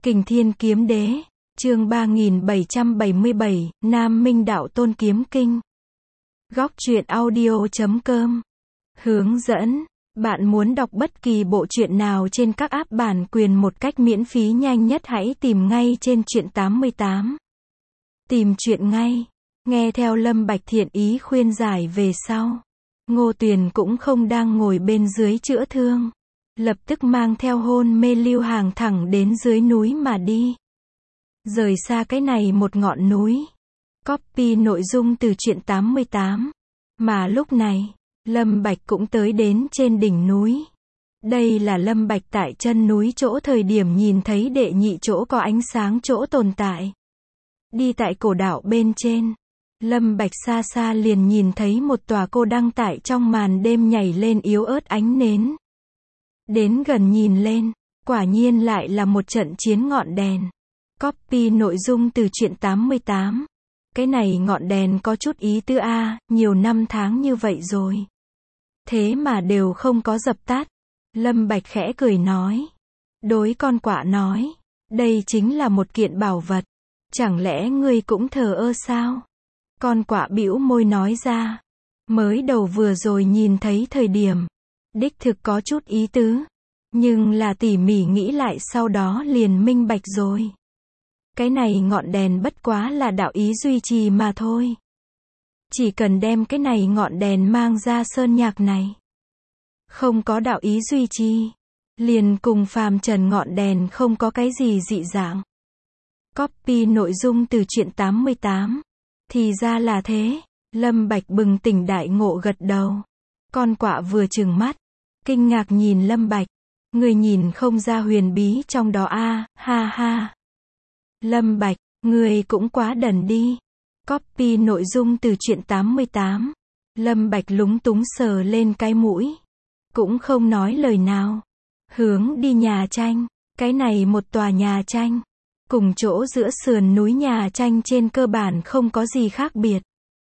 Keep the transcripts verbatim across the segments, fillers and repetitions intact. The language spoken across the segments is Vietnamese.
Kình Thiên Kiếm Đế, chương ba nghìn bảy trăm bảy mươi bảy, Nam Minh Đạo Tôn Kiếm Kinh. Góc truyện audio chấm com. Hướng dẫn, bạn muốn đọc bất kỳ bộ truyện nào trên các app bản quyền một cách miễn phí nhanh nhất hãy tìm ngay trên truyện tám mươi tám. Tìm truyện ngay. Nghe theo Lâm Bạch thiện ý khuyên giải về sau, Ngô Tuyền cũng không đang ngồi bên dưới chữa thương, lập tức mang theo hôn mê Lưu Hàng thẳng đến dưới núi mà đi. Rời xa cái này một ngọn núi. Copy nội dung từ truyện tám mươi tám. Mà lúc này, Lâm Bạch cũng tới đến trên đỉnh núi. Đây là Lâm Bạch tại chân núi chỗ thời điểm nhìn thấy đệ nhị chỗ có ánh sáng chỗ tồn tại. Đi tại cổ đảo bên trên, Lâm Bạch xa xa liền nhìn thấy một tòa cô đăng tại trong màn đêm nhảy lên yếu ớt ánh nến. Đến gần nhìn lên, quả nhiên lại là một trận chiến ngọn đèn. Copy nội dung từ truyện tám mươi tám. Cái này ngọn đèn có chút ý tứ a, nhiều năm tháng như vậy rồi. Thế mà đều không có dập tắt. Lâm Bạch khẽ cười nói. Đối con quạ nói. Đây chính là một kiện bảo vật. Chẳng lẽ ngươi cũng thờ ơ sao? Con quạ bĩu môi nói ra. Mới đầu vừa rồi nhìn thấy thời điểm, đích thực có chút ý tứ. Nhưng là tỉ mỉ nghĩ lại sau đó liền minh bạch rồi. Cái này ngọn đèn bất quá là đạo ý duy trì mà thôi. Chỉ cần đem cái này ngọn đèn mang ra sơn nhạc này. Không có đạo ý duy trì. Liền cùng phàm trần ngọn đèn không có cái gì dị dạng. Copy nội dung từ truyện tám mươi tám. Thì ra là thế. Lâm Bạch bừng tỉnh đại ngộ gật đầu. Con quạ vừa trừng mắt, kinh ngạc nhìn Lâm Bạch. Người nhìn không ra huyền bí trong đó a, ha ha. Lâm Bạch, người cũng quá đần đi. Copy nội dung từ truyện tám mươi tám. Lâm Bạch lúng túng sờ lên cái mũi. Cũng không nói lời nào. Hướng đi nhà tranh. Cái này một tòa nhà tranh. Cùng chỗ giữa sườn núi nhà tranh trên cơ bản không có gì khác biệt.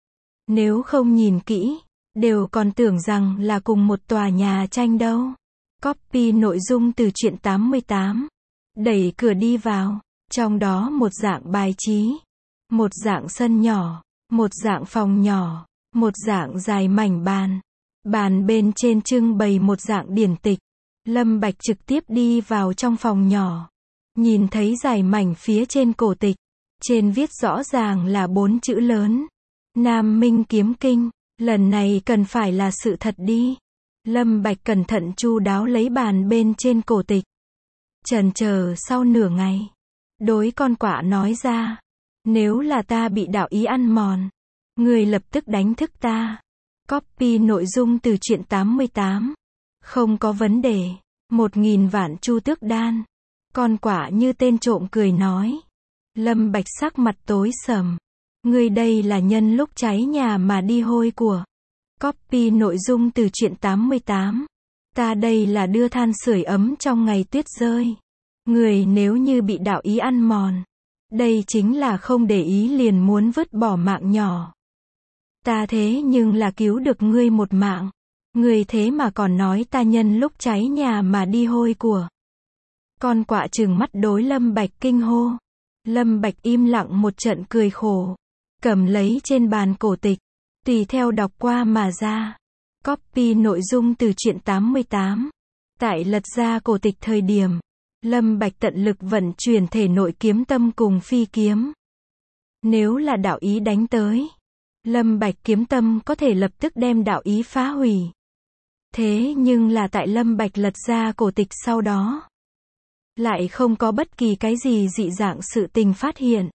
Nếu không nhìn kỹ, đều còn tưởng rằng là cùng một tòa nhà tranh đâu. Copy nội dung từ truyện tám mươi tám. Đẩy cửa đi vào. Trong đó một dạng bài trí, một dạng sân nhỏ, một dạng phòng nhỏ, một dạng dài mảnh bàn. Bàn bên trên trưng bày một dạng điển tịch. Lâm Bạch trực tiếp đi vào trong phòng nhỏ. Nhìn thấy dài mảnh phía trên cổ tịch. Trên viết rõ ràng là bốn chữ lớn. Nam Minh Kiếm Kinh. Lần này cần phải là sự thật đi. Lâm Bạch cẩn thận chu đáo lấy bàn bên trên cổ tịch. Chần chờ sau nửa ngày. Đối con quạ nói ra. Nếu là ta bị đạo ý ăn mòn, người lập tức đánh thức ta. Copy nội dung từ truyện tám mươi tám. Không có vấn đề. Một nghìn vạn chu tước đan. Con quạ như tên trộm cười nói. Lâm Bạch sắc mặt tối sầm. Người đây là nhân lúc cháy nhà mà đi hôi của. Copy nội dung từ truyện tám mươi tám. Ta đây là đưa than sưởi ấm trong ngày tuyết rơi. Người nếu như bị đạo ý ăn mòn, đây chính là không để ý liền muốn vứt bỏ mạng nhỏ. Ta thế nhưng là cứu được ngươi một mạng. Ngươi thế mà còn nói ta nhân lúc cháy nhà mà đi hôi của. Con quạ trừng mắt đối Lâm Bạch kinh hô. Lâm Bạch im lặng một trận cười khổ. Cầm lấy trên bàn cổ tịch. Tùy theo đọc qua mà ra. Copy nội dung từ truyện tám mươi tám. Tại lật ra cổ tịch thời điểm, Lâm Bạch tận lực vận chuyển thể nội kiếm tâm cùng phi kiếm. Nếu là đạo ý đánh tới, Lâm Bạch kiếm tâm có thể lập tức đem đạo ý phá hủy. Thế nhưng là tại Lâm Bạch lật ra cổ tịch sau đó, lại không có bất kỳ cái gì dị dạng sự tình phát hiện.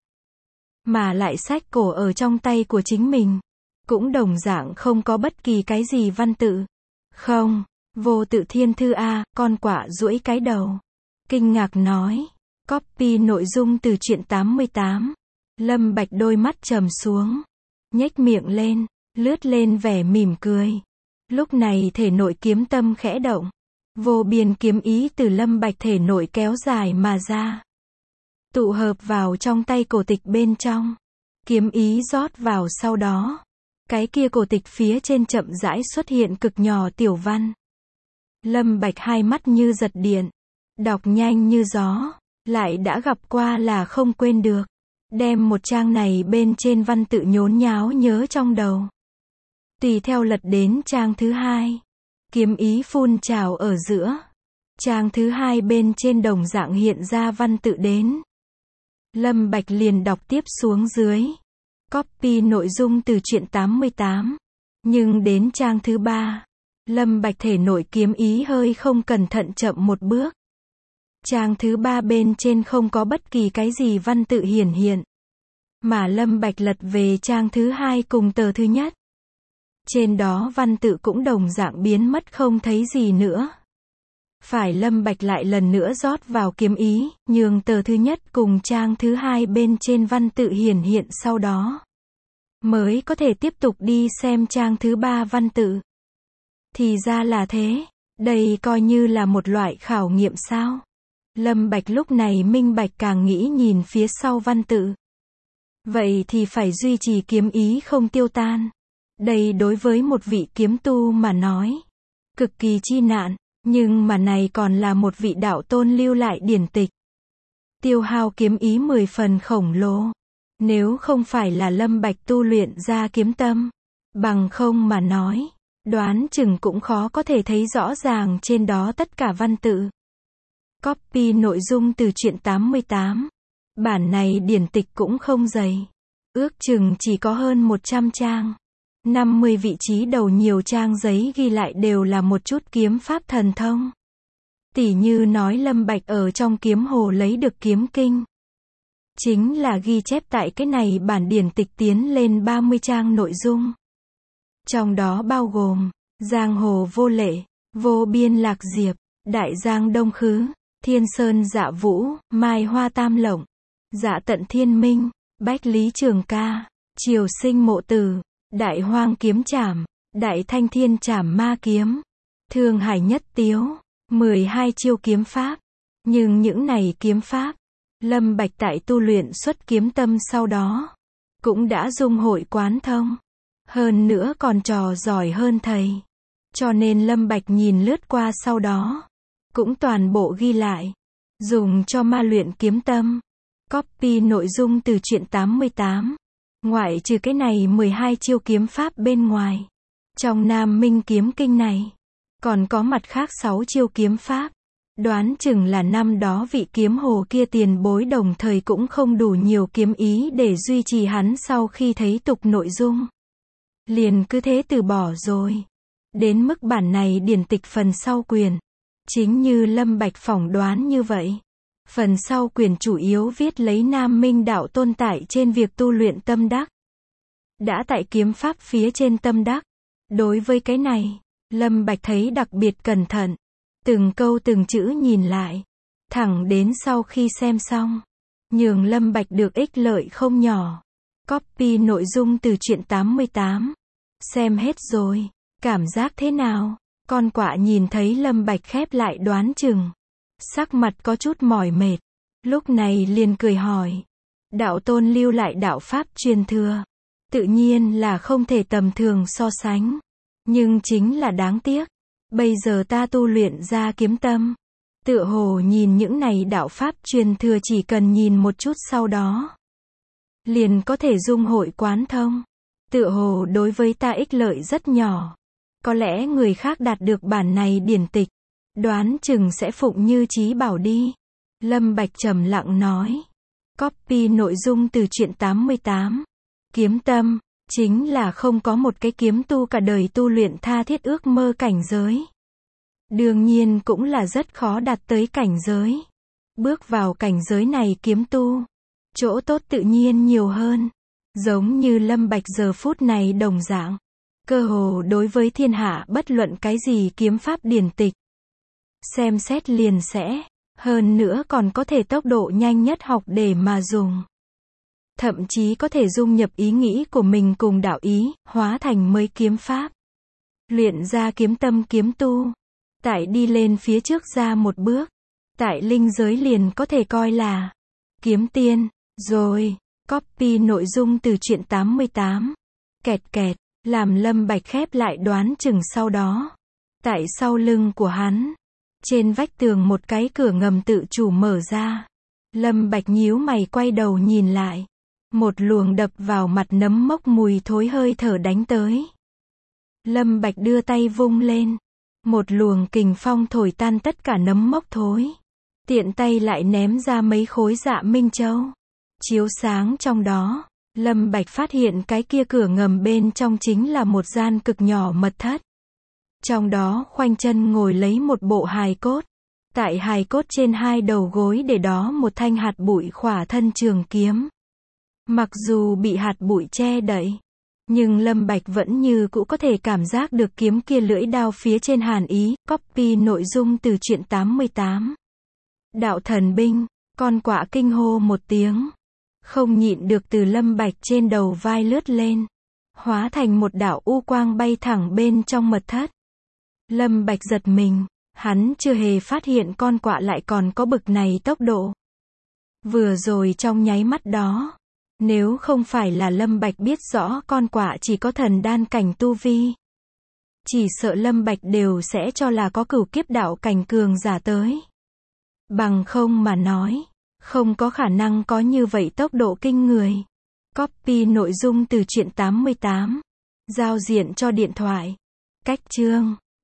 Mà lại sách cổ ở trong tay của chính mình, cũng đồng dạng không có bất kỳ cái gì văn tự. Không, vô tự thiên thư a, con quạ duỗi cái đầu. Kinh ngạc nói. Copy nội dung từ truyện tám mươi tám. Lâm Bạch đôi mắt trầm xuống. Nhếch miệng lên, lướt lên vẻ mỉm cười. Lúc này thể nội kiếm tâm khẽ động. Vô biên kiếm ý từ Lâm Bạch thể nội kéo dài mà ra. Tụ hợp vào trong tay cổ tịch bên trong. Kiếm ý rót vào sau đó. Cái kia cổ tịch phía trên chậm rãi xuất hiện cực nhỏ tiểu văn. Lâm Bạch hai mắt như giật điện. Đọc nhanh như gió. lại đã gặp qua là không quên được. Đem một trang này bên trên văn tự nhốn nháo nhớ trong đầu. Tùy theo lật đến trang thứ hai. Kiếm ý phun trào ở giữa. Trang thứ hai bên trên đồng dạng hiện ra văn tự đến. Lâm Bạch liền đọc tiếp xuống dưới. Copy nội dung từ truyện tám mươi tám. Nhưng đến trang thứ ba, Lâm Bạch thể nội kiếm ý hơi không cẩn thận chậm một bước. Trang thứ ba bên trên không có bất kỳ cái gì văn tự hiển hiện. Mà Lâm Bạch lật về trang thứ hai cùng tờ thứ nhất. Trên đó văn tự cũng đồng dạng biến mất không thấy gì nữa. Phải Lâm Bạch lại lần nữa rót vào kiếm ý, nhường tờ thứ nhất cùng trang thứ hai bên trên văn tự hiển hiện sau đó. Mới có thể tiếp tục đi xem trang thứ ba văn tự. Thì ra là thế, đây coi như là một loại khảo nghiệm sao? Lâm Bạch lúc này minh bạch càng nghĩ nhìn phía sau văn tự. Vậy thì phải duy trì kiếm ý không tiêu tan. Đây đối với một vị kiếm tu mà nói, cực kỳ chi nạn, nhưng mà này còn là một vị đạo tôn lưu lại điển tịch. Tiêu hao kiếm ý mười phần khổng lồ. Nếu không phải là Lâm Bạch tu luyện ra kiếm tâm, bằng không mà nói, đoán chừng cũng khó có thể thấy rõ ràng trên đó tất cả văn tự. Copy nội dung từ truyện tám mươi tám. Bản này điển tịch cũng không dày. Ước chừng chỉ có hơn một trăm trang. năm mươi vị trí đầu nhiều trang giấy ghi lại đều là một chút kiếm pháp thần thông. Tỉ như nói Lâm Bạch ở trong kiếm hồ lấy được kiếm kinh. Chính là ghi chép tại cái này bản điển tịch tiến lên ba mươi trang nội dung. Trong đó bao gồm, Giang hồ vô lệ, vô biên lạc diệp, đại giang đông khứ, thiên sơn dạ vũ, mai hoa tam lộng, dạ tận thiên minh, bách lý trường ca, triều sinh mộ tử, đại hoang kiếm trảm, đại thanh thiên trảm ma kiếm, thương hải nhất tiếu, mười hai chiêu kiếm pháp. Nhưng những này kiếm pháp, Lâm Bạch tại tu luyện xuất kiếm tâm sau đó, cũng đã dung hội quán thông. Hơn nữa còn trò giỏi hơn thầy. Cho nên Lâm Bạch nhìn lướt qua sau đó, cũng toàn bộ ghi lại, dùng cho ma luyện kiếm tâm. Copy nội dung từ truyện tám mươi tám. Ngoại trừ cái này mười hai chiêu kiếm pháp bên ngoài. Trong Nam Minh kiếm kinh này, còn có mặt khác sáu chiêu kiếm pháp. Đoán chừng là năm đó vị kiếm hồ kia tiền bối đồng thời cũng không đủ nhiều kiếm ý để duy trì hắn sau khi thấy tục nội dung. Liền cứ thế từ bỏ rồi. Đến mức bản này điển tịch phần sau quyển. Chính như Lâm Bạch phỏng đoán như vậy. Phần sau quyển chủ yếu viết lấy Nam Minh đạo tôn tại trên việc tu luyện tâm đắc. Đã tại kiếm pháp phía trên tâm đắc. Đối với cái này, Lâm Bạch thấy đặc biệt cẩn thận. Từng câu từng chữ nhìn lại. Thẳng đến sau khi xem xong. Nhường Lâm Bạch được ích lợi không nhỏ. Copy nội dung từ truyện tám mươi tám. Xem hết rồi. Cảm giác thế nào? Con quạ nhìn thấy Lâm Bạch khép lại đoán chừng. Sắc mặt có chút mỏi mệt. Lúc này liền cười hỏi. Đạo tôn lưu lại đạo pháp truyền thừa. Tự nhiên là không thể tầm thường so sánh. Nhưng chính là đáng tiếc. Bây giờ ta tu luyện ra kiếm tâm. Tựa hồ nhìn những này đạo pháp truyền thừa chỉ cần nhìn một chút sau đó. Liền có thể dung hội quán thông. Tựa hồ đối với ta ích lợi rất nhỏ. Có lẽ người khác đạt được bản này điển tịch. Đoán chừng sẽ phụng như chí bảo đi. Lâm Bạch trầm lặng nói. Copy nội dung từ truyện tám mươi tám. Kiếm tâm, chính là không có một cái kiếm tu cả đời tu luyện tha thiết ước mơ cảnh giới. Đương nhiên cũng là rất khó đạt tới cảnh giới. Bước vào cảnh giới này kiếm tu. Chỗ tốt tự nhiên nhiều hơn. Giống như Lâm Bạch giờ phút này đồng dạng. Cơ hồ đối với thiên hạ bất luận cái gì kiếm pháp điển tịch. Xem xét liền sẽ. Hơn nữa còn có thể tốc độ nhanh nhất học để mà dùng. Thậm chí có thể dung nhập ý nghĩ của mình cùng đạo ý, hóa thành mới kiếm pháp. Luyện ra kiếm tâm kiếm tu. Tại đi lên phía trước ra một bước. Tại linh giới liền có thể coi là kiếm tiên. Rồi, copy nội dung từ truyện tám mươi tám. Kẹt kẹt, làm Lâm Bạch khép lại đoán chừng sau đó. Tại sau lưng của hắn. Trên vách tường một cái cửa ngầm tự chủ mở ra. Lâm Bạch nhíu mày quay đầu nhìn lại. Một luồng đập vào mặt nấm mốc mùi thối hơi thở đánh tới. Lâm Bạch đưa tay vung lên. Một luồng kình phong thổi tan tất cả nấm mốc thối. Tiện tay lại ném ra mấy khối Dạ Minh Châu. Chiếu sáng trong đó, Lâm Bạch phát hiện cái kia cửa ngầm bên trong chính là một gian cực nhỏ mật thất. Trong đó khoanh chân ngồi lấy một bộ hài cốt. Tại hài cốt trên hai đầu gối để đó một thanh hạt bụi khỏa thân trường kiếm. Mặc dù bị hạt bụi che đậy, nhưng Lâm Bạch vẫn như cũ có thể cảm giác được kiếm kia lưỡi đao phía trên hàn ý. Copy nội dung từ truyện tám mươi tám. Đạo thần binh, con quạ kinh hô một tiếng. Không nhịn được từ Lâm Bạch trên đầu vai lướt lên. Hóa thành một đạo u quang bay thẳng bên trong mật thất. Lâm Bạch giật mình, hắn chưa hề phát hiện con quạ lại còn có bực này tốc độ. Vừa rồi trong nháy mắt đó, nếu không phải là Lâm Bạch biết rõ con quạ chỉ có thần đan cảnh tu vi, chỉ sợ Lâm Bạch đều sẽ cho là có cửu kiếp đạo cảnh cường giả tới. Bằng không mà nói, không có khả năng có như vậy tốc độ kinh người. Copy nội dung từ truyện tám mươi tám. Giao diện cho điện thoại. Cách chương